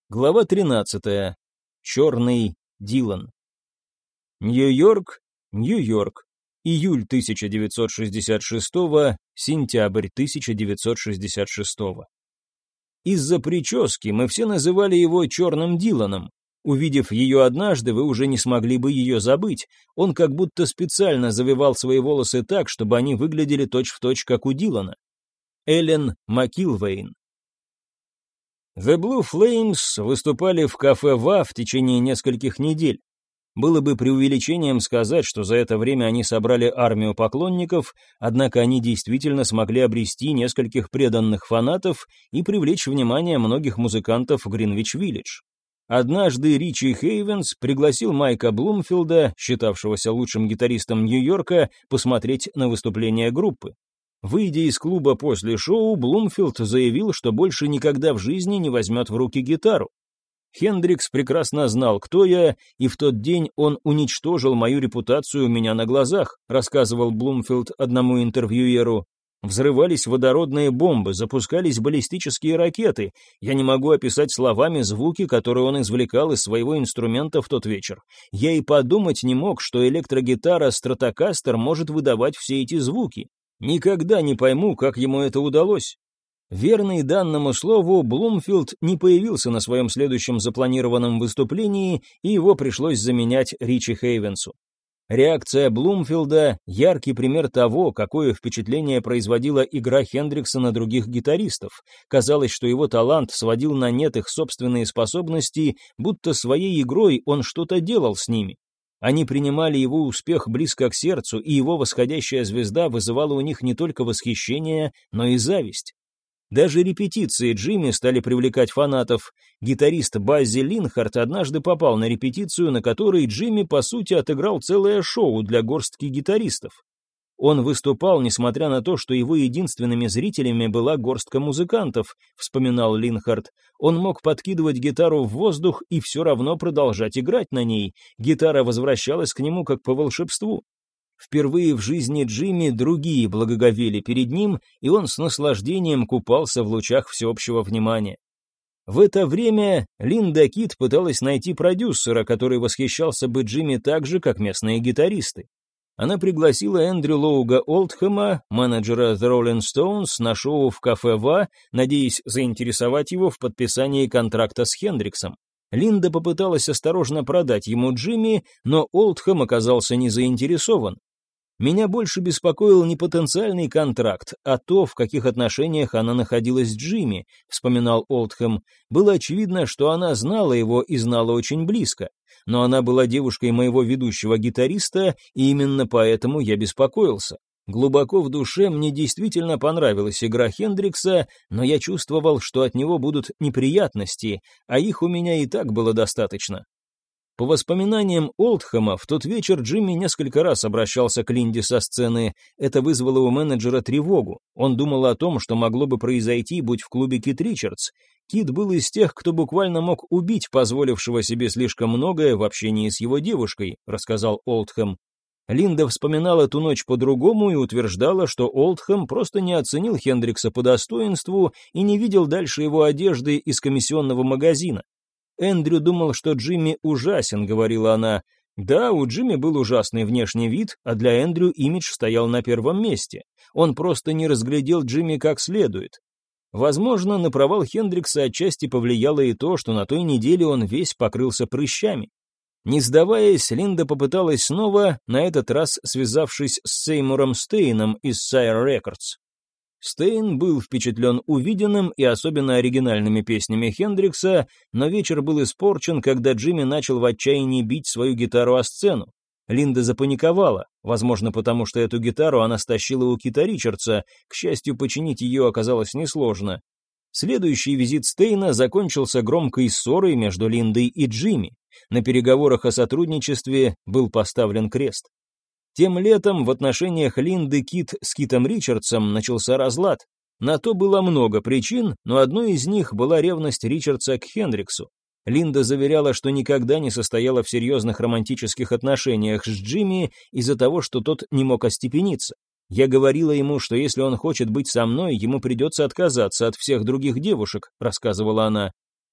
Глава 13. Черный Дилан. Нью-Йорк, Нью-Йорк. Июль 1966, сентябрь 1966. Из-за прически мы все называли его Черным Диланом. Увидев ее однажды, вы уже не смогли бы ее забыть. Он как будто специально завивал свои волосы так, чтобы они выглядели точь-в-точь, как у Дилана. Эллен Макилвейн. The Blue Flames выступали в кафе «Ва» в течение нескольких недель. Было бы преувеличением сказать, что за это время они собрали армию поклонников, однако они действительно смогли обрести нескольких преданных фанатов и привлечь внимание многих музыкантов в Гринвич-Виллидж. Однажды Ричи Хейвенс пригласил Майка Блумфилда, считавшегося лучшим гитаристом Нью-Йорка, посмотреть на выступление группы. Выйдя из клуба после шоу, Блумфилд заявил, что больше никогда в жизни не возьмет в руки гитару. Хендрикс прекрасно знал, кто я, и в тот день он уничтожил мою репутацию у меня на глазах, рассказывал Блумфилд одному интервьюеру. Взрывались водородные бомбы, запускались баллистические ракеты. Я не могу описать словами звуки, которые он извлекал из своего инструмента в тот вечер. Я и подумать не мог, что электрогитара Stratocaster может выдавать все эти звуки. Никогда не пойму, как ему это удалось. Верный данному слову, Блумфилд не появился на своем следующем запланированном выступлении, и его пришлось заменять Ричи Хейвенсу. Реакция Блумфилда – яркий пример того, какое впечатление производила игра Хендрикса на других гитаристов. Казалось, что его талант сводил на нет их собственные способности, будто своей игрой он что-то делал с ними. Они принимали его успех близко к сердцу, и его восходящая звезда вызывала у них не только восхищение, но и зависть. Даже репетиции Джимми стали привлекать фанатов. Гитарист Баззи Линхарт однажды попал на репетицию, на которой Джимми, по сути, отыграл целое шоу для горстки гитаристов. Он выступал, несмотря на то, что его единственными зрителями была горстка музыкантов, вспоминал Линхарт. Он мог подкидывать гитару в воздух и все равно продолжать играть на ней. Гитара возвращалась к нему как по волшебству. Впервые в жизни Джимми другие благоговели перед ним, и он с наслаждением купался в лучах всеобщего внимания. В это время Линда Кит пыталась найти продюсера, который восхищался бы Джимми так же, как местные гитаристы. Она пригласила Эндрю Лоуга Олдхэма, менеджера The Rolling Stones, на шоу в кафе «Ва», надеясь заинтересовать его в подписании контракта с Хендриксом. Линда попыталась осторожно продать ему Джимми, но Олдхэм оказался не заинтересован. «Меня больше беспокоил не потенциальный контракт, а то, в каких отношениях она находилась с Джимми», — вспоминал Олдхэм. «Было очевидно, что она знала его и знала очень близко. Но она была девушкой моего ведущего гитариста, и именно поэтому я беспокоился. Глубоко в душе мне действительно понравилась игра Хендрикса, но я чувствовал, что от него будут неприятности, а их у меня и так было достаточно». По воспоминаниям Олдхэма, в тот вечер Джимми несколько раз обращался к Линде со сцены. Это вызвало у менеджера тревогу. Он думал о том, что могло бы произойти, будь в клубе Кит Ричардс. Кит был из тех, кто буквально мог убить позволившего себе слишком многое в общении с его девушкой, рассказал Олдхэм. Линда вспоминала ту ночь по-другому и утверждала, что Олдхэм просто не оценил Хендрикса по достоинству и не видел дальше его одежды из комиссионного магазина. «Эндрю думал, что Джимми ужасен», — говорила она. Да, у Джимми был ужасный внешний вид, а для Эндрю имидж стоял на первом месте. Он просто не разглядел Джимми как следует. Возможно, на провал Хендрикса отчасти повлияло и то, что на той неделе он весь покрылся прыщами. Не сдаваясь, Линда попыталась снова, на этот раз связавшись с Сеймуром Стейном из Sire Records. Стейн был впечатлен увиденным и особенно оригинальными песнями Хендрикса, но вечер был испорчен, когда Джимми начал в отчаянии бить свою гитару о сцену. Линда запаниковала, возможно, потому что эту гитару она стащила у Кита Ричардса, к счастью, починить ее оказалось несложно. Следующий визит Стейна закончился громкой ссорой между Линдой и Джимми. На переговорах о сотрудничестве был поставлен крест. Тем летом в отношениях Линды Кит с Китом Ричардсом начался разлад. На то было много причин, но одной из них была ревность Ричардса к Хендриксу. Линда заверяла, что никогда не состояла в серьезных романтических отношениях с Джимми из-за того, что тот не мог остепениться. «Я говорила ему, что если он хочет быть со мной, ему придется отказаться от всех других девушек», — рассказывала она.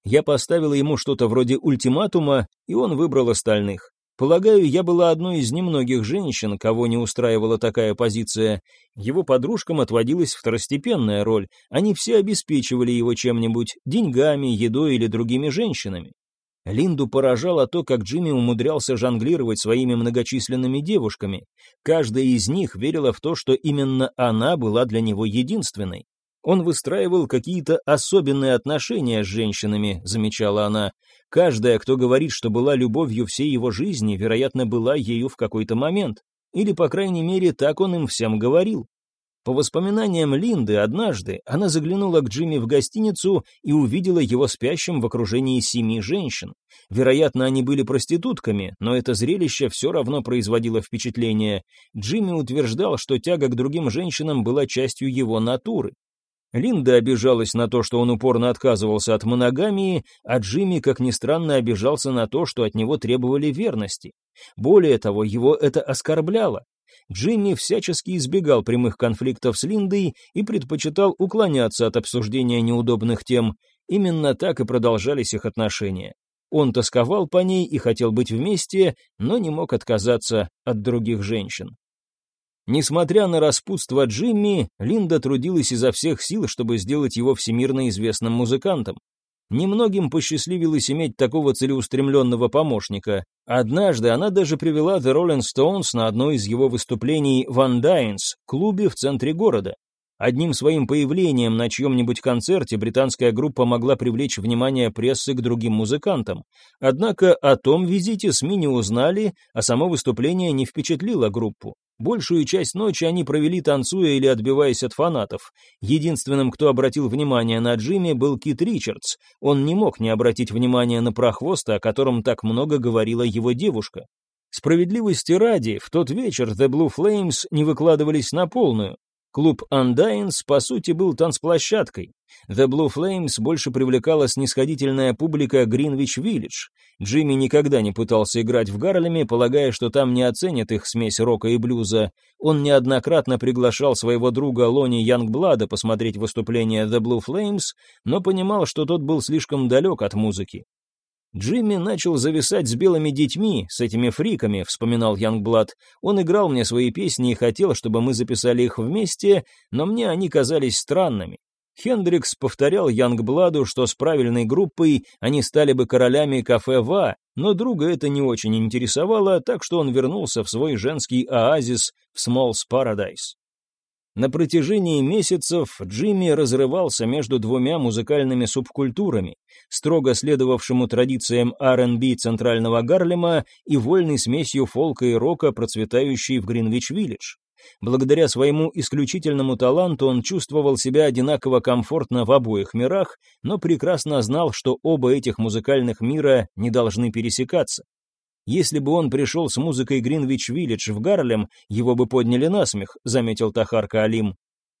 Я поставила ему что-то вроде ультиматума, и он выбрал остальных. Полагаю, я была одной из немногих женщин, кого не устраивала такая позиция. Его подружкам отводилась второстепенная роль, они все обеспечивали его чем-нибудь, деньгами, едой или другими женщинами. Линду поражало то, как Джимми умудрялся жонглировать своими многочисленными девушками. Каждая из них верила в то, что именно она была для него единственной. Он выстраивал какие-то особенные отношения с женщинами, замечала она. Каждая, кто говорит, что была любовью всей его жизни, вероятно, была ею в какой-то момент. Или, по крайней мере, так он им всем говорил. По воспоминаниям Линды, однажды она заглянула к Джимми в гостиницу и увидела его спящим в окружении 7 женщин. Вероятно, они были проститутками, но это зрелище все равно производило впечатление. Джимми утверждал, что тяга к другим женщинам была частью его натуры. Линда обижалась на то, что он упорно отказывался от моногамии, а Джимми, как ни странно, обижался на то, что от него требовали верности. Более того, его это оскорбляло. Джимми всячески избегал прямых конфликтов с Линдой и предпочитал уклоняться от обсуждения неудобных тем. Именно так и продолжались их отношения. Он тосковал по ней и хотел быть вместе, но не мог отказаться от других женщин. Несмотря на распутство Джимми, Линда трудилась изо всех сил, чтобы сделать его всемирно известным музыкантом. Немногим посчастливилось иметь такого целеустремленного помощника. Однажды она даже привела The Rolling Stones на одно из его выступлений в Андайнс, клубе в центре города. Одним своим появлением на чьем-нибудь концерте британская группа могла привлечь внимание прессы к другим музыкантам. Однако о том визите СМИ не узнали, а само выступление не впечатлило группу. Большую часть ночи они провели, танцуя или отбиваясь от фанатов. Единственным, кто обратил внимание на Джимми, был Кит Ричардс. Он не мог не обратить внимания на прохвоста, о котором так много говорила его девушка. Справедливости ради, в тот вечер The Blue Flames не выкладывались на полную. Клуб Андайнс, по сути, был танцплощадкой. The Blue Flames больше привлекала снисходительная публика Гринвич-Виллидж. Джимми никогда не пытался играть в Гарлеме, полагая, что там не оценят их смесь рока и блюза. Он неоднократно приглашал своего друга Лони Янгблада посмотреть выступление The Blue Flames, но понимал, что тот был слишком далек от музыки. «Джимми начал зависать с белыми детьми, с этими фриками», — вспоминал Янгблад. «Он играл мне свои песни и хотел, чтобы мы записали их вместе, но мне они казались странными». Хендрикс повторял Янгбладу, что с правильной группой они стали бы королями кафе «Ва», но друга это не очень интересовало, так что он вернулся в свой женский оазис в Small's Paradise. На протяжении месяцев Джимми разрывался между двумя музыкальными субкультурами, строго следовавшему традициям R&B центрального Гарлема и вольной смесью фолка и рока, процветающей в Гринвич-Виллидж. Благодаря своему исключительному таланту он чувствовал себя одинаково комфортно в обоих мирах, но прекрасно знал, что оба этих музыкальных мира не должны пересекаться. Если бы он пришел с музыкой Гринвич-Виллидж в Гарлем, его бы подняли на смех, заметил Тахарка Алим.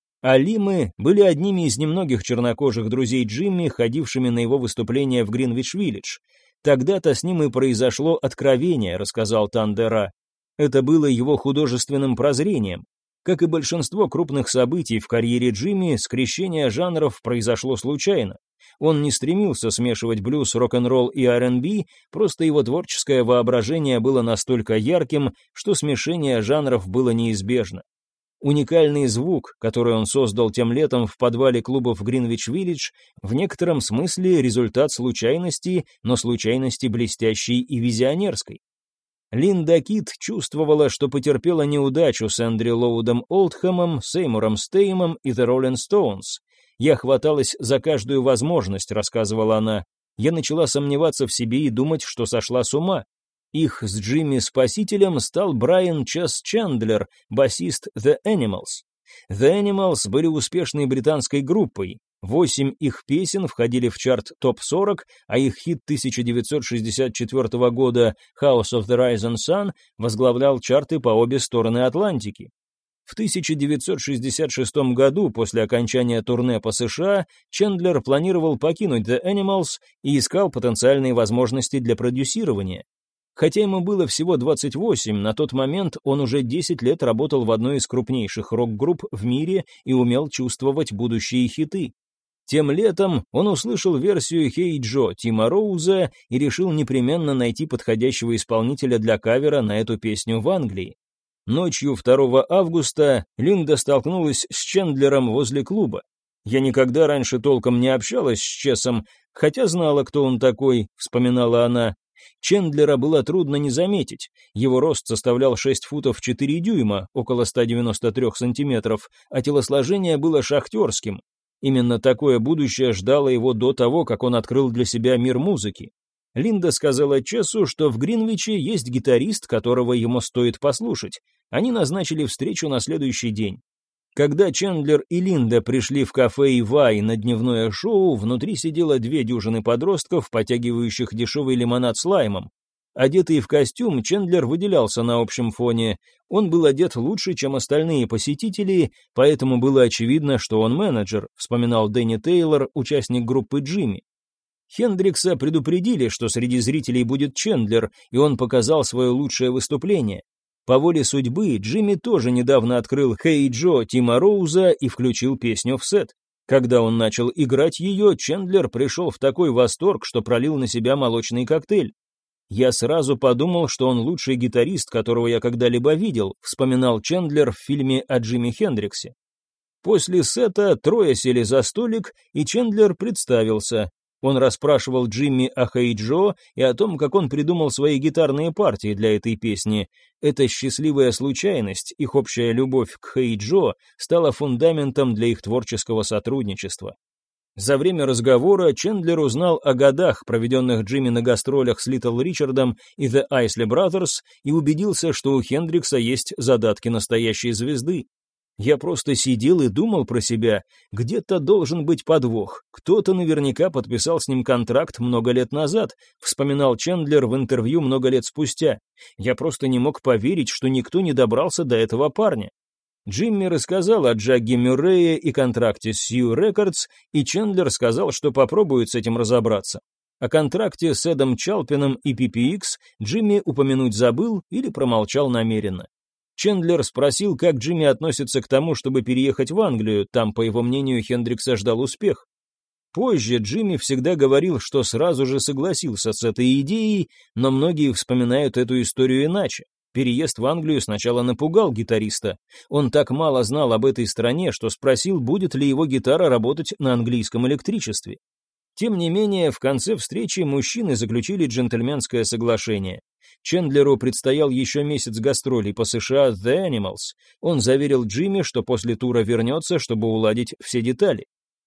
Алимы были одними из немногих чернокожих друзей Джимми, ходившими на его выступления в Гринвич-Виллидж. Тогда-то с ним и произошло откровение, рассказал Тандера. Это было его художественным прозрением. Как и большинство крупных событий в карьере Джимми, скрещение жанров произошло случайно. Он не стремился смешивать блюз, рок-н-ролл и R&B, просто его творческое воображение было настолько ярким, что смешение жанров было неизбежно. Уникальный звук, который он создал тем летом в подвале клубов Гринвич-Виллидж, в некотором смысле результат случайности, но случайности блестящей и визионерской. Линда Кит чувствовала, что потерпела неудачу с Эндрю Лоудом Олдхэмом, Сеймуром Стеймом и The Rolling Stones. «Я хваталась за каждую возможность», — рассказывала она. «Я начала сомневаться в себе и думать, что сошла с ума». Их с Джимми спасителем стал Брайан Чес Чендлер, басист The Animals. The Animals были успешной британской группой. 8 их песен входили в чарт топ-40, а их хит 1964 года «House of the Rising Sun» возглавлял чарты по обе стороны Атлантики. В 1966 году, после окончания турне по США, Чендлер планировал покинуть The Animals и искал потенциальные возможности для продюсирования. Хотя ему было всего 28, на тот момент он уже 10 лет работал в одной из крупнейших рок-групп в мире и умел чувствовать будущие хиты. Тем летом он услышал версию «Hey Joe» Тима Роуза и решил непременно найти подходящего исполнителя для кавера на эту песню в Англии. Ночью 2 августа Линда столкнулась с Чендлером возле клуба. «Я никогда раньше толком не общалась с Чесом, хотя знала, кто он такой», — вспоминала она. Чендлера было трудно не заметить. Его рост составлял 6 футов 4 дюйма, около 193 сантиметров, а телосложение было шахтерским. Именно такое будущее ждало его до того, как он открыл для себя мир музыки. Линда сказала Чесу, что в Гринвиче есть гитарист, которого ему стоит послушать. Они назначили встречу на следующий день. Когда Чендлер и Линда пришли в кафе «Ивай» на дневное шоу, внутри сидело 2 дюжины подростков, потягивающих дешевый лимонад с лаймом. Одетый в костюм, Чендлер выделялся на общем фоне. Он был одет лучше, чем остальные посетители, поэтому было очевидно, что он менеджер, вспоминал Дэнни Тейлор, участник группы Джимми. Хендрикса предупредили, что среди зрителей будет Чендлер, и он показал свое лучшее выступление. По воле судьбы, Джимми тоже недавно открыл «Hey Joe» Тима Роуза и включил песню в сет. Когда он начал играть ее, Чендлер пришел в такой восторг, что пролил на себя молочный коктейль. «Я сразу подумал, что он лучший гитарист, которого я когда-либо видел», вспоминал Чендлер в фильме о Джимми Хендриксе. После сета 3 сели за столик, и Чендлер представился. Он расспрашивал Джимми о «Hey Joe» и о том, как он придумал свои гитарные партии для этой песни. Эта счастливая случайность, их общая любовь к «Hey Joe» стала фундаментом для их творческого сотрудничества. За время разговора Чендлер узнал о годах, проведенных Джимми на гастролях с Литл Ричардом и The Isley Brothers, и убедился, что у Хендрикса есть задатки настоящей звезды. «Я просто сидел и думал про себя, где-то должен быть подвох, кто-то наверняка подписал с ним контракт много лет назад», вспоминал Чендлер в интервью много лет спустя. «Я просто не мог поверить, что никто не добрался до этого парня». Джимми рассказал о Джагге Мюррее и контракте с Sue Records, и Чендлер сказал, что попробует с этим разобраться. О контракте с Эдом Чалпином и PPX Джимми упомянуть забыл или промолчал намеренно. Чендлер спросил, как Джимми относится к тому, чтобы переехать в Англию, там, по его мнению, Хендрикса ждал успех. Позже Джимми всегда говорил, что сразу же согласился с этой идеей, но многие вспоминают эту историю иначе. Переезд в Англию сначала напугал гитариста. Он так мало знал об этой стране, что спросил, будет ли его гитара работать на английском электричестве. Тем не менее, в конце встречи мужчины заключили джентльменское соглашение. Чендлеру предстоял еще месяц гастролей по США The Animals. Он заверил Джимми, что после тура вернется, чтобы уладить все детали.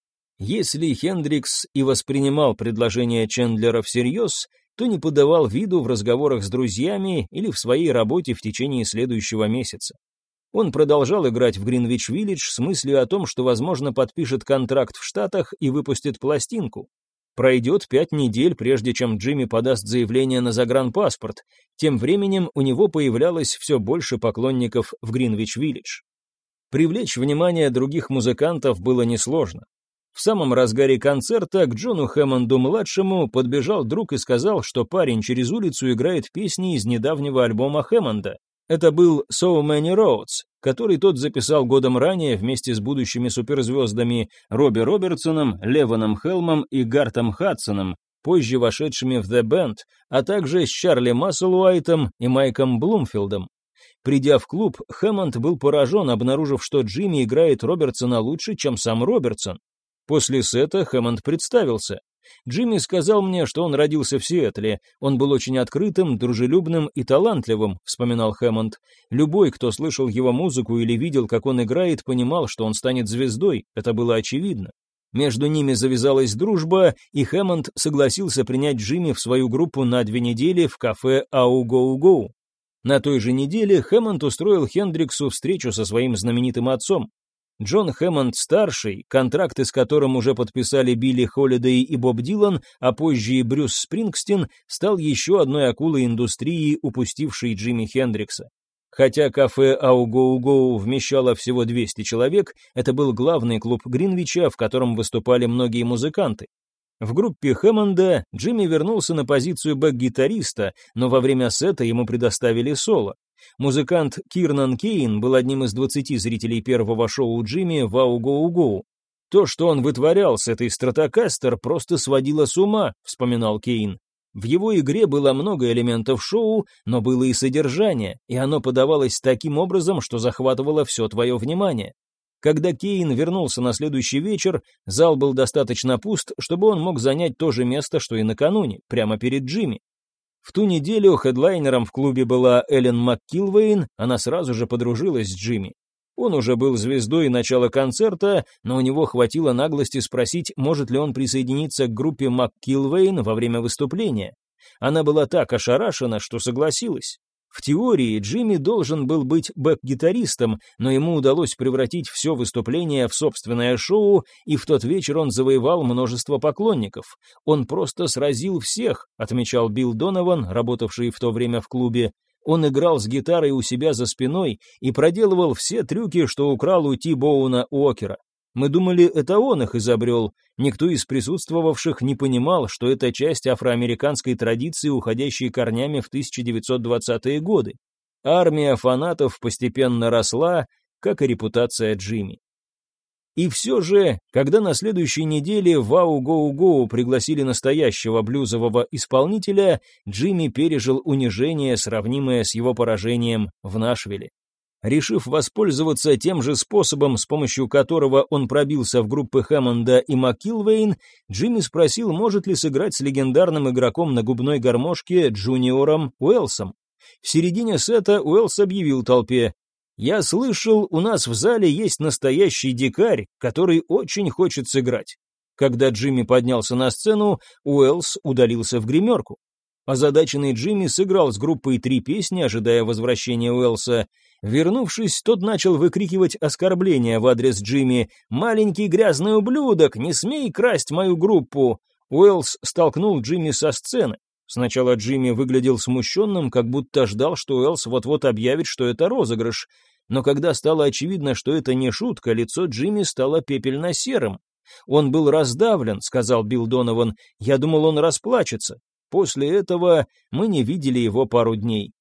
Если Хендрикс и воспринимал предложение Чендлера всерьез, то не подавал виду в разговорах с друзьями или в своей работе в течение следующего месяца. Он продолжал играть в Гринвич-Виллидж с мыслью о том, что, возможно, подпишет контракт в Штатах и выпустит пластинку. Пройдет 5 недель, прежде чем Джимми подаст заявление на загранпаспорт. Тем временем у него появлялось все больше поклонников в Гринвич-Виллидж. Привлечь внимание других музыкантов было несложно. В самом разгаре концерта к Джону Хэммонду-младшему подбежал друг и сказал, что парень через улицу играет песни из недавнего альбома Хэммонда. Это был «So Many Roads», который тот записал годом ранее вместе с будущими суперзвездами Робби Робертсоном, Левоном Хелмом и Гартом Хадсоном, позже вошедшими в The Band, а также с Чарли Масселуайтом и Майком Блумфилдом. Придя в клуб, Хэммонд был поражен, обнаружив, что Джимми играет Робертсона лучше, чем сам Робертсон. После сета Хэммонд представился. «Джимми сказал мне, что он родился в Сиэтле. Он был очень открытым, дружелюбным и талантливым», — вспоминал Хэммонд. «Любой, кто слышал его музыку или видел, как он играет, понимал, что он станет звездой. Это было очевидно». Между ними завязалась дружба, и Хэммонд согласился принять Джимми в свою группу на 2 недели в кафе «Ау Гоу Гоу». На той же неделе Хэммонд устроил Хендриксу встречу со своим знаменитым отцом. Джон Хэммонд-старший, контракты с которым уже подписали Билли Холидей и Боб Дилан, а позже и Брюс Спрингстин, стал еще одной акулой индустрии, упустившей Джимми Хендрикса. Хотя кафе «Ау-Гоу-Гоу» вмещало всего 200 человек, это был главный клуб Гринвича, в котором выступали многие музыканты. В группе Хэммонда Джимми вернулся на позицию бэк-гитариста, но во время сета ему предоставили соло. Музыкант Кирнан Кейн был одним из 20 зрителей первого шоу Джимми в «Ау-Гоу-Гоу». «То, что он вытворял с этой Стратокастер, просто сводило с ума», — вспоминал Кейн. В его игре было много элементов шоу, но было и содержание, и оно подавалось таким образом, что захватывало все твое внимание. Когда Кейн вернулся на следующий вечер, зал был достаточно пуст, чтобы он мог занять то же место, что и накануне, прямо перед Джимми. В ту неделю хедлайнером в клубе была Эллен МакКилвейн, она сразу же подружилась с Джимми. Он уже был звездой начала концерта, но у него хватило наглости спросить, может ли он присоединиться к группе МакКилвейн во время выступления. Она была так ошарашена, что согласилась. В теории Джимми должен был быть бэк-гитаристом, но ему удалось превратить все выступление в собственное шоу, и в тот вечер он завоевал множество поклонников. «Он просто сразил всех», — отмечал Билл Донован, работавший в то время в клубе. Он играл с гитарой у себя за спиной и проделывал все трюки, что украл у Ти-Боуна Уокера. Мы думали, это он их изобрел. Никто из присутствовавших не понимал, что это часть афроамериканской традиции, уходящей корнями в 1920-е годы. Армия фанатов постепенно росла, как и репутация Джимми. И все же, когда на следующей неделе в Ау-Гоу-Гоу пригласили настоящего блюзового исполнителя, Джимми пережил унижение, сравнимое с его поражением в Нашвилле. Решив воспользоваться тем же способом, с помощью которого он пробился в группы Хэммонда и МакКилвейн, Джимми спросил, может ли сыграть с легендарным игроком на губной гармошке Джуниором Уэллсом. В середине сета Уэллс объявил толпе: «Я слышал, у нас в зале есть настоящий дикарь, который очень хочет сыграть». Когда Джимми поднялся на сцену, Уэллс удалился в гримерку. Озадаченный Джимми сыграл с группой 3 песни, ожидая возвращения Уэллса. Вернувшись, тот начал выкрикивать оскорбления в адрес Джимми: «Маленький грязный ублюдок, не смей красть мою группу!» Уэллс столкнул Джимми со сцены. Сначала Джимми выглядел смущенным, как будто ждал, что Уэллс вот-вот объявит, что это розыгрыш. Но когда стало очевидно, что это не шутка, лицо Джимми стало пепельно-серым. «Он был раздавлен», — сказал Билл Донован. «Я думал, он расплачется. После этого мы не видели его пару дней».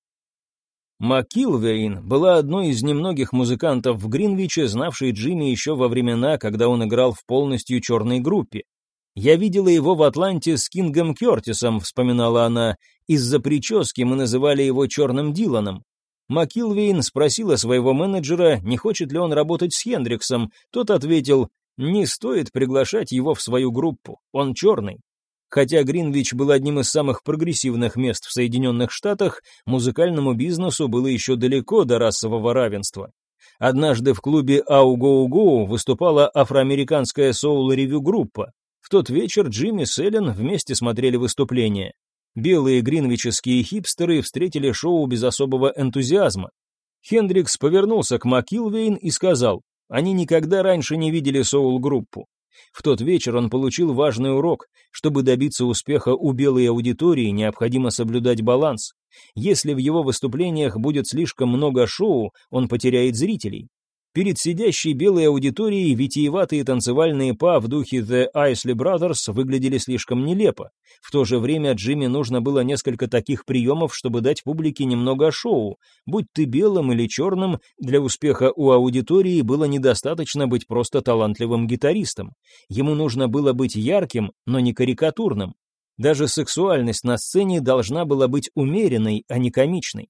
МакКилвейн была одной из немногих музыкантов в Гринвиче, знавшей Джимми еще во времена, когда он играл в полностью черной группе. «Я видела его в Атланте с Кингом Кертисом», — вспоминала она. «Из-за прически мы называли его Черным Диланом». МакКилвейн спросила своего менеджера, не хочет ли он работать с Хендриксом. Тот ответил: «Не стоит приглашать его в свою группу, он черный». Хотя Гринвич был одним из самых прогрессивных мест в Соединенных Штатах, музыкальному бизнесу было еще далеко до расового равенства. Однажды в клубе Ау-Гоу-Гоу выступала афроамериканская соул-ревью-группа. В тот вечер Джимми с Эллен вместе смотрели выступление. Белые гринвичские хипстеры встретили шоу без особого энтузиазма. Хендрикс повернулся к МакКилвейн и сказал: «Они никогда раньше не видели соул-группу». В тот вечер он получил важный урок. Чтобы добиться успеха у белой аудитории, необходимо соблюдать баланс. Если в его выступлениях будет слишком много шоу, он потеряет зрителей. Перед сидящей белой аудиторией витиеватые танцевальные па в духе The Isley Brothers выглядели слишком нелепо. В то же время Джимми нужно было несколько таких приемов, чтобы дать публике немного шоу. Будь ты белым или черным, для успеха у аудитории было недостаточно быть просто талантливым гитаристом. Ему нужно было быть ярким, но не карикатурным. Даже сексуальность на сцене должна была быть умеренной, а не комичной.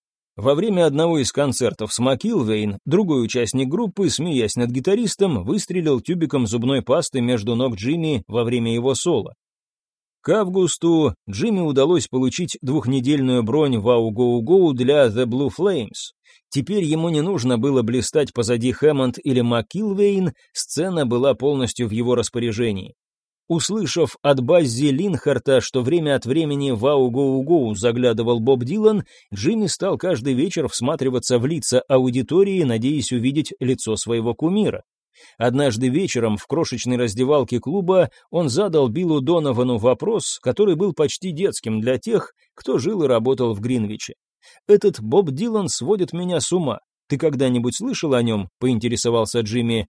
Во время одного из концертов с МакКилвейн другой участник группы, смеясь над гитаристом, выстрелил тюбиком зубной пасты между ног Джимми во время его соло. К августу Джимми удалось получить 2-недельную бронь в Ау-Гоу-Гоу для The Blue Flames. Теперь ему не нужно было блистать позади Хэммонд или МакКилвейн, сцена была полностью в его распоряжении. Услышав от Баззи Линхарта, что время от времени в Ау-Гоу-Гоу заглядывал Боб Дилан, Джимми стал каждый вечер всматриваться в лица аудитории, надеясь увидеть лицо своего кумира. Однажды вечером в крошечной раздевалке клуба он задал Биллу Доновану вопрос, который был почти детским для тех, кто жил и работал в Гринвиче. «Этот Боб Дилан сводит меня с ума. Ты когда-нибудь слышал о нем?» — поинтересовался Джимми.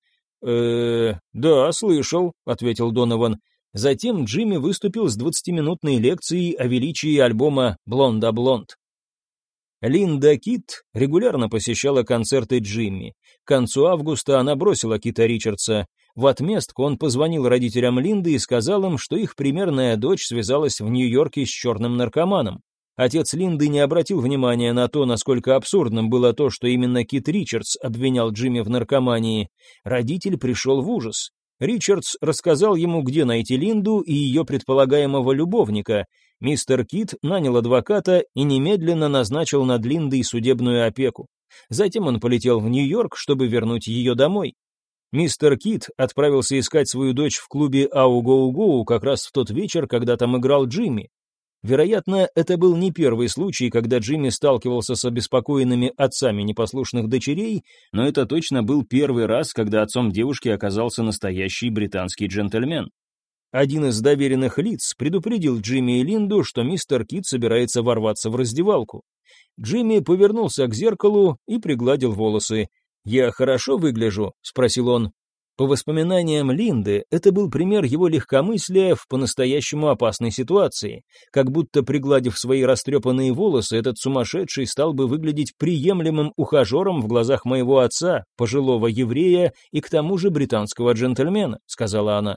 «Да, слышал», — ответил Донован. Затем Джимми выступил с 20-минутной лекцией о величии альбома «Блонда Блонд». Линда Кит регулярно посещала концерты Джимми. К концу августа она бросила Кита Ричардса. В отместку он позвонил родителям Линды и сказал им, что их примерная дочь связалась в Нью-Йорке с черным наркоманом. Отец Линды не обратил внимания на то, насколько абсурдным было то, что именно Кит Ричардс обвинял Джимми в наркомании. Родитель пришел в ужас. Ричардс рассказал ему, где найти Линду и ее предполагаемого любовника. Мистер Кит нанял адвоката и немедленно назначил над Линдой судебную опеку. Затем он полетел в Нью-Йорк, чтобы вернуть ее домой. Мистер Кит отправился искать свою дочь в клубе «Ау-гоу-гоу» как раз в тот вечер, когда там играл Джимми. Вероятно, это был не первый случай, когда Джимми сталкивался с обеспокоенными отцами непослушных дочерей, но это точно был первый раз, когда отцом девушки оказался настоящий британский джентльмен. Один из доверенных лиц предупредил Джимми и Линду, что мистер Кит собирается ворваться в раздевалку. Джимми повернулся к зеркалу и пригладил волосы. «Я хорошо выгляжу?» — спросил он. По воспоминаниям Линды, это был пример его легкомыслия в по-настоящему опасной ситуации. Как будто, пригладив свои растрепанные волосы, этот сумасшедший стал бы выглядеть приемлемым ухажером в глазах моего отца, пожилого еврея и к тому же британского джентльмена, сказала она.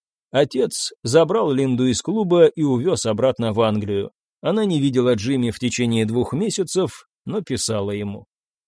Отец забрал Линду из клуба и увез обратно в Англию. Она не видела Джимми в течение 2 месяцев, но писала ему.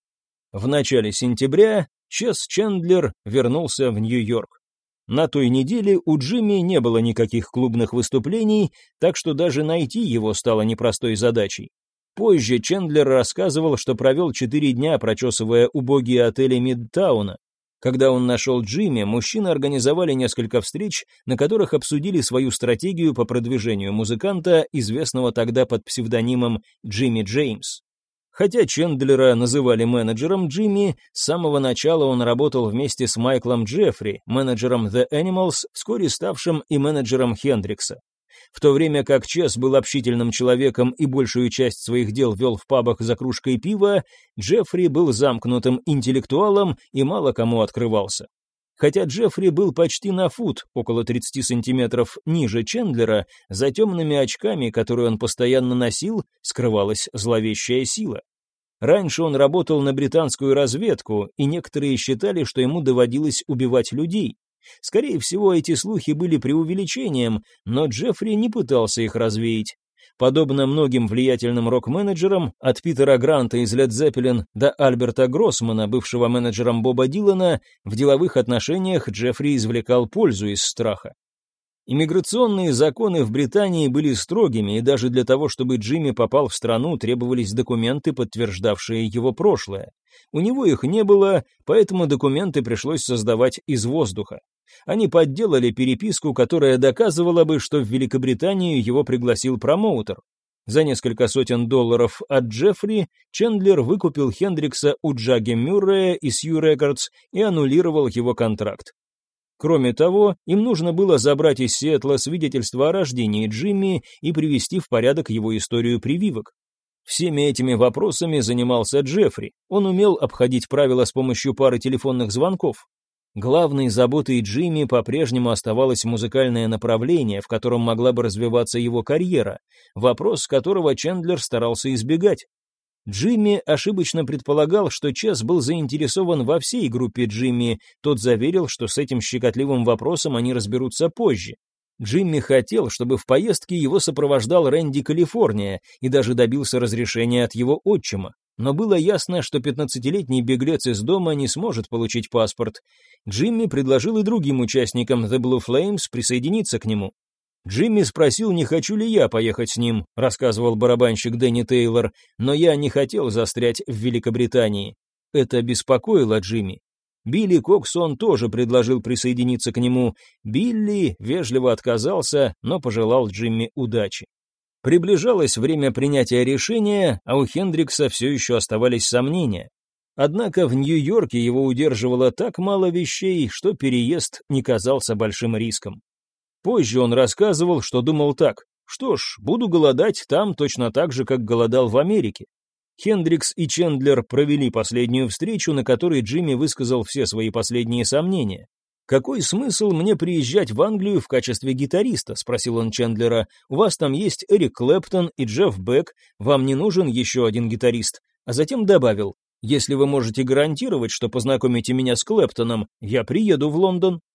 В начале сентября Чес Чендлер вернулся в Нью-Йорк. На той неделе у Джимми не было никаких клубных выступлений, так что даже найти его стало непростой задачей. Позже Чендлер рассказывал, что провел 4 дня, прочесывая убогие отели Мидтауна. Когда он нашел Джимми, мужчины организовали несколько встреч, на которых обсудили свою стратегию по продвижению музыканта, известного тогда под псевдонимом Джимми Джеймс. Хотя Чендлера называли менеджером Джимми, с самого начала он работал вместе с Майклом Джеффри, менеджером The Animals, вскоре ставшим и менеджером Хендрикса. В то время как Чес был общительным человеком и большую часть своих дел вел в пабах за кружкой пива, Джеффри был замкнутым интеллектуалом и мало кому открывался. Хотя Джеффри был почти на фут, около 30 сантиметров ниже Чендлера, за темными очками, которые он постоянно носил, скрывалась зловещая сила. Раньше он работал на британскую разведку, и некоторые считали, что ему доводилось убивать людей. Скорее всего, эти слухи были преувеличением, но Джеффри не пытался их развеять. Подобно многим влиятельным рок-менеджерам, от Питера Гранта из Led Zeppelin до Альберта Гроссмана, бывшего менеджером Боба Дилана, в деловых отношениях Джеффри извлекал пользу из страха. Иммиграционные законы в Британии были строгими, и даже для того, чтобы Джимми попал в страну, требовались документы, подтверждавшие его прошлое. У него их не было, поэтому документы пришлось создавать из воздуха. Они подделали переписку, которая доказывала бы, что в Великобританию его пригласил промоутер. За несколько сотен долларов от Джеффри Чендлер выкупил Хендрикса у Джаги Мюррея и Сью Рекордс и аннулировал его контракт. Кроме того, им нужно было забрать из Сиэтла свидетельство о рождении Джимми и привести в порядок его историю прививок. Всеми этими вопросами занимался Джеффри. Он умел обходить правила с помощью пары телефонных звонков. Главной заботой Джимми по-прежнему оставалось музыкальное направление, в котором могла бы развиваться его карьера, вопрос которого Чендлер старался избегать. Джимми ошибочно предполагал, что Чес был заинтересован во всей группе Джимми, тот заверил, что с этим щекотливым вопросом они разберутся позже. Джимми хотел, чтобы в поездке его сопровождал Рэнди Калифорния и даже добился разрешения от его отчима. Но было ясно, что 15-летний беглец из дома не сможет получить паспорт. Джимми предложил и другим участникам The Blue Flames присоединиться к нему. «Джимми спросил, не хочу ли я поехать с ним», — рассказывал барабанщик Дэнни Тейлор, «но я не хотел застрять в Великобритании». Это беспокоило Джимми. Билли Коксон тоже предложил присоединиться к нему. Билли вежливо отказался, но пожелал Джимми удачи. Приближалось время принятия решения, а у Хендрикса все еще оставались сомнения. Однако в Нью-Йорке его удерживало так мало вещей, что переезд не казался большим риском. Позже он рассказывал, что думал так: что ж, буду голодать там точно так же, как голодал в Америке. Хендрикс и Чендлер провели последнюю встречу, на которой Джимми высказал все свои последние сомнения. «Какой смысл мне приезжать в Англию в качестве гитариста?» — спросил он Чендлера. «У вас там есть Эрик Клэптон и Джефф Бек, вам не нужен еще один гитарист?» А затем добавил: «Если вы можете гарантировать, что познакомите меня с Клэптоном, я приеду в Лондон».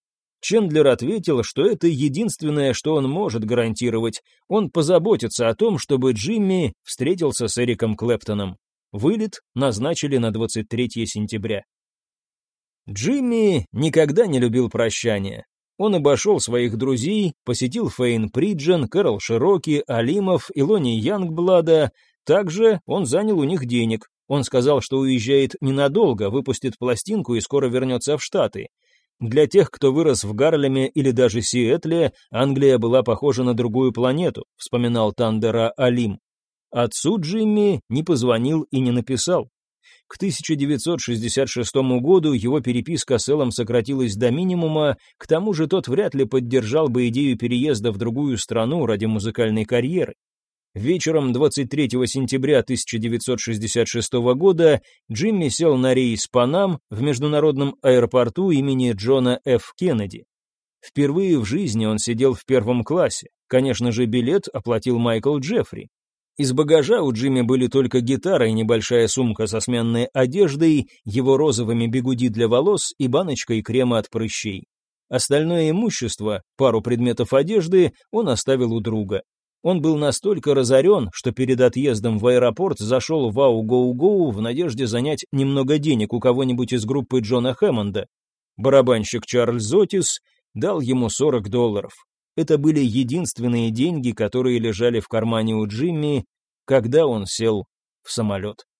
Чендлер ответил, что это единственное, что он может гарантировать. Он позаботится о том, чтобы Джимми встретился с Эриком Клэптоном. Вылет назначили на 23 сентября. Джимми никогда не любил прощания. Он обошел своих друзей, посетил Фейн Приджен, Кэрол Широки, Алимов, Илони Янгблада. Также он занял у них денег. Он сказал, что уезжает ненадолго, выпустит пластинку и скоро вернется в Штаты. Для тех, кто вырос в Гарлеме или даже Сиэтле, Англия была похожа на другую планету, вспоминал Тандера Алим. Отцу Джимми не позвонил и не написал. К 1966 году его переписка с Эллом сократилась до минимума, к тому же тот вряд ли поддержал бы идею переезда в другую страну ради музыкальной карьеры. Вечером 23 сентября 1966 года Джимми сел на рейс Панам в международном аэропорту имени Джона Ф. Кеннеди. Впервые в жизни он сидел в первом классе. Конечно же, билет оплатил Майкл Джеффри. Из багажа у Джимми были только гитара и небольшая сумка со сменной одеждой, его розовыми бигуди для волос и баночкой крема от прыщей. Остальное имущество, пару предметов одежды, он оставил у друга. Он был настолько разорен, что перед отъездом в аэропорт зашел в Ау-Гоу-Гоу в надежде занять немного денег у кого-нибудь из группы Джона Хэммонда. Барабанщик Чарльз Отис дал ему $40. Это были единственные деньги, которые лежали в кармане у Джимми, когда он сел в самолет.